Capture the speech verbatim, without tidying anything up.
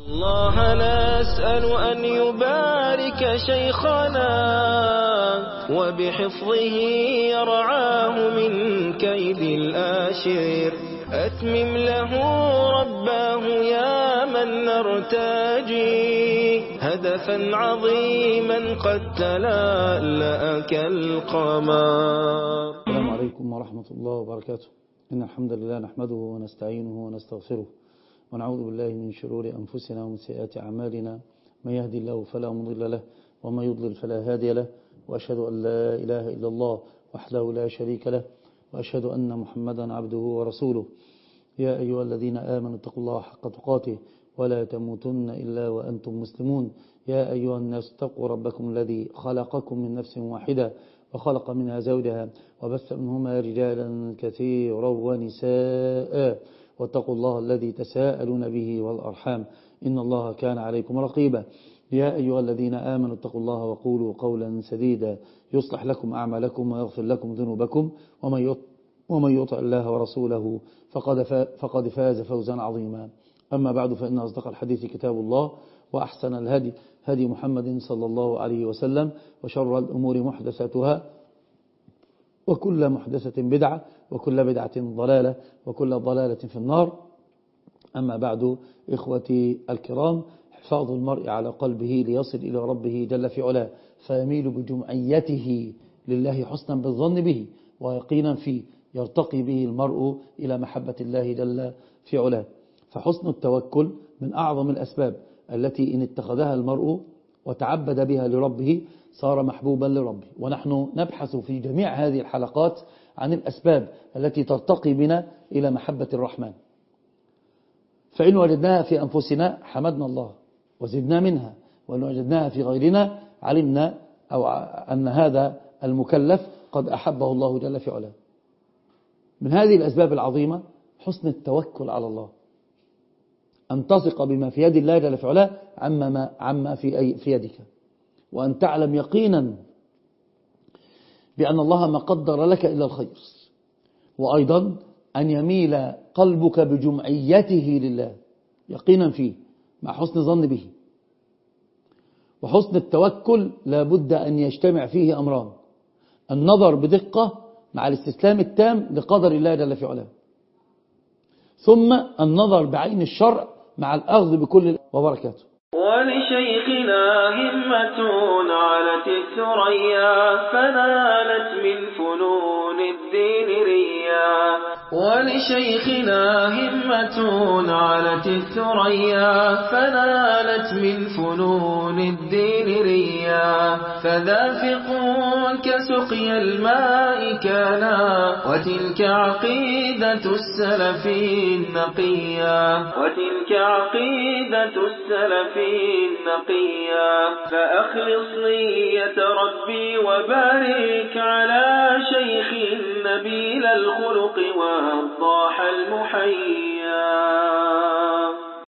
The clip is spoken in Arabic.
الله نسأل أن يبارك شيخنا وبحفظه يرعاه من كيد الآشر. أتمم له رباه يا من نرتجي هدفا عظيما قد تلألأ كالقمر. السلام عليكم ورحمة الله وبركاته. إن الحمد لله نحمده ونستعينه ونستغفره ونعوذ بالله من شرور أنفسنا ومن سيئات أعمالنا. من يهدي الله فلا مضل له ومن يضلل فلا هادي له، وأشهد أن لا إله إلا الله وحده لا شريك له، وأشهد أن محمدا عبده ورسوله. يا أيها الذين آمنوا اتقوا الله حق تقاته ولا تموتن إلا وأنتم مسلمون. يا أيها الناس اتقوا ربكم الذي خلقكم من نفس واحدة وخلق منها زوجها وبث منهما رجالا كثيرا ونساء، واتقوا الله الذي تساءلون به والأرحام إن الله كان عليكم رقيبا. يا أيها الذين آمنوا اتقوا الله وقولوا قولا سديدا يصلح لكم أعمالكم ويغفر لكم ذنوبكم، ومن يطع الله ورسوله فقد فقد فاز فوزا عظيما. أما بعد، فإن أصدق الحديث كتاب الله، وأحسن الهدي هدي محمد صلى الله عليه وسلم، وشر الأمور محدثاتها، وكل محدثة بدعة، وكل بدعة ضلالة، وكل ضلالة في النار. أما بعد، إخوتي الكرام، حفاظ المرء على قلبه ليصل إلى ربه جل في علاه، فيميل بجمعيته لله حسنا بالظن به ويقينا فيه، يرتقي به المرء إلى محبة الله جل في علاه. فحسن التوكل من أعظم الأسباب التي إن اتخذها المرء وتعبد بها لربه صار محبوبا لربه. ونحن نبحث في جميع هذه الحلقات عن الأسباب التي ترتقي بنا إلى محبة الرحمن. فإن وجدناها في أنفسنا حمدنا الله وزدنا منها، وإن وجدناها في غيرنا علمنا أو أن هذا المكلف قد أحبه الله جل في علاه. من هذه الأسباب العظيمة حسن التوكل على الله، أن تثق بما في يد الله جل في علاه عما, ما عما في, أي في يدك، وأن تعلم يقينا بأن الله ما قدر لك إلا الخير، وأيضا أن يميل قلبك بجمعيته لله يقينا فيه مع حسن ظن به. وحسن التوكل لابد أن يجتمع فيه أمران: النظر بدقة مع الاستسلام التام لقدر الله جل في علاه، ثم النظر بعين الشرع مع الأخذ بكل وبركاته. ولشيخنا همة علت الثريا فنالت من فنون الدين ريا. ولشيخنا همة علت الثريا فنالت من فنون الدين ريا. فذافق كسقي الماء كانا وتلك عقيدة السلف النقيا. وتلك عقيدة السلف النقيا. فأخلص نية ربي وبارك على شيخ نبيل الخلق والضاح المحيا.